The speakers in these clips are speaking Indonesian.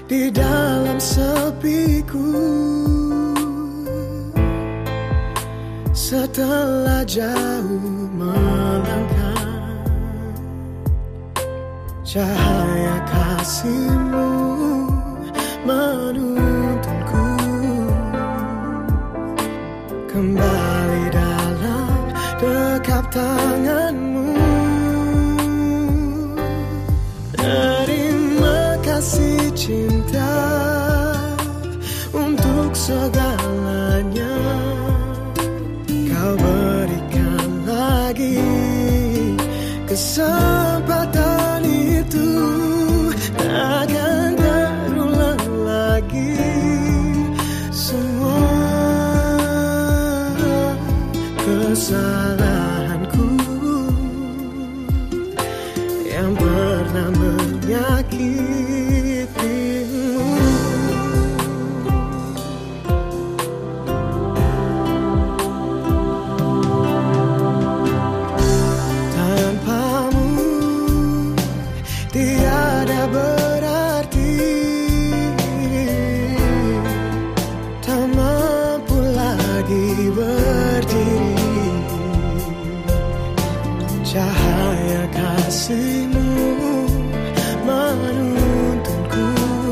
di dalam sepiku. Setelah jauh melangkah, cahaya kasih-Mu menuntunku kembali dalam dekap tangan-Mu. Terima kasih cinta untuk segalanya. Kau berikan lagi kesempatan itu, takkan terulang lagi semua kesalahanku yang pernah menyakitimu. Tanpamu tiada berarti, tak mampu lagi berdiri. Cahaya kasih-Mu menuntunku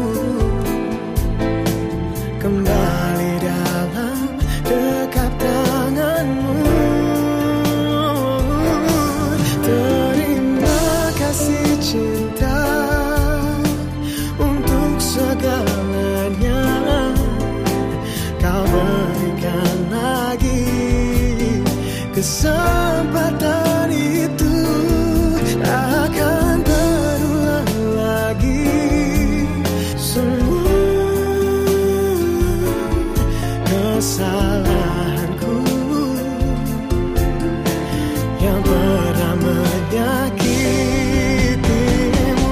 kembali dalam dekap tangan-Mu. Terima kasih cinta untuk segalanya. Kau berikan lagi kesempatan itu, akan terulang lagi semua kesalahanku yang pernah menyakitimu.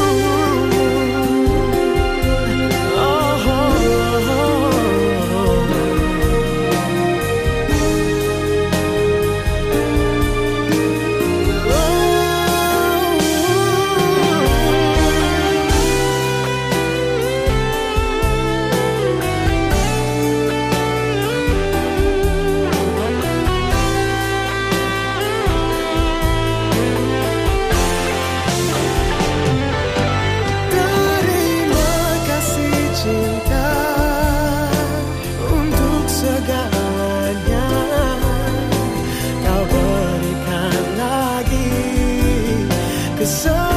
Oh, oh, oh. Segalanya Kau berikan lagi kesempatan